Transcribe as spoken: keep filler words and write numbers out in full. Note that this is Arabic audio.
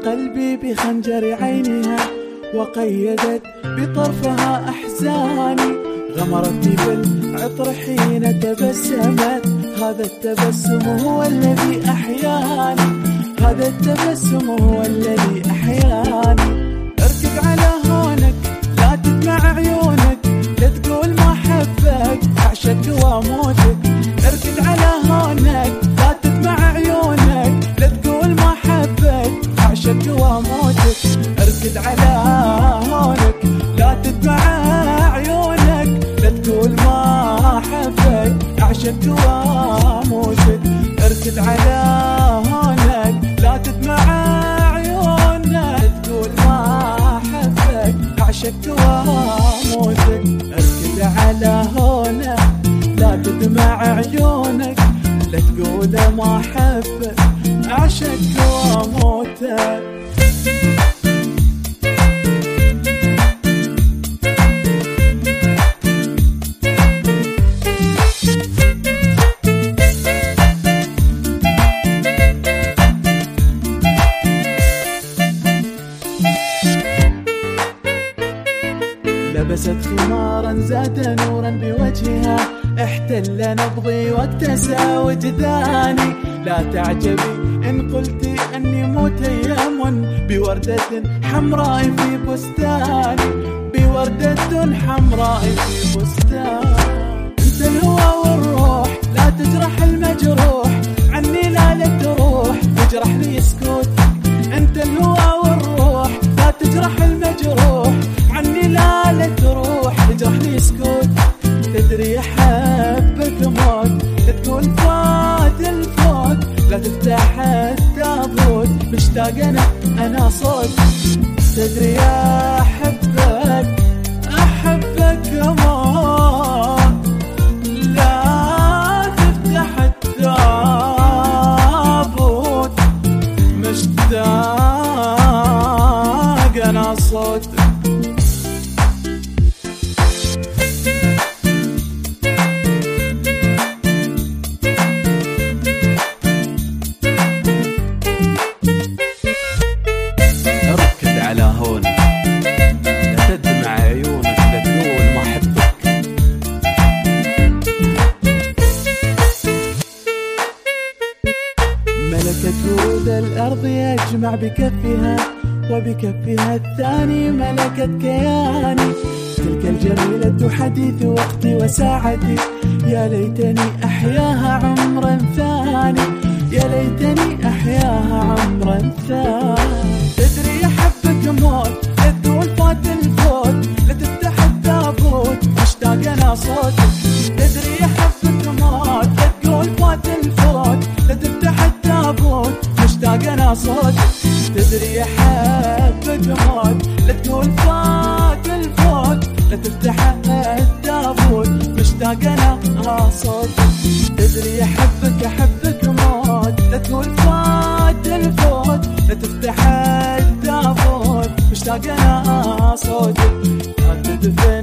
قلبي بخنجر عينها، وقيدت بطرفها أحزاني، غمرتني بالعطر حين تبسمت، هذا التبسم هو الذي أحياني، هذا التبسم هو الذي أحياني. اركض على هونك لا تدمع عيونك، لا تقول ما أحبك أعشق وأموتك. اركض على هونك لا تدمع عيونك، لا تقول ما أحبك أعشق وأموتك. اركض على هونك لا تدمع عيونك، لا تقول ما أحبك أعشق وأموتك. اركض على هونك لا تدمع عيونك، لا تقول ما أحبك أعشق وأموتك. اركض على هونك لا تدمع عيونك، لا تقول ما أحبك أعشق وأموتك. لبست خمارا زاد نورا بوجهها، احتل نبضي واكتسى وجداني. لا تعجبي إن قلت أني متيم بوردة حمراء في بستاني، بوردة حمراء في بستاني. انت الهوى والروح لا تجرح المجروح، عني لا لا تروح تجرحني سكوتك. انت الهوى والروح لا تجرح المجروح، عني لا لا تروح تجرحني سكوتك. تدري أحبك موت، لا تقول فات الفوت، لا تفتح التابوت مشتاق أنا أنا صوت. تدري أحبك أحبك موت، لا تفتح التابوت مشتاق أنا صوت. على هونك لا تدمع عيونك، لا تقول ما أحبك. ملكت ورود الأرض يجمع بكفها، وبكفها الثاني ملكت كياني. تلك الجميلة حديث وقتي وساعتي، يا ليتني أحياها عمرا ثاني، يا ليتني أحياها عمرا ثاني. تدري أحبك موت، لا تقول فات الفوت، لا تفتح التابوت مشتاق أنا صوتك. تدري أحبك موت، لا تقول فات الفوت، لا تفتح التابوت مشتاق أنا صوتك. تدري أحبك موت، لا تقول فات الفوت، لا تفتح التابوت مشتاق أنا صوتك. تدري أحبك أحبك موت، لا تقول فات الفوت، لا تفتح التابوت مشتاق أنا صوتك.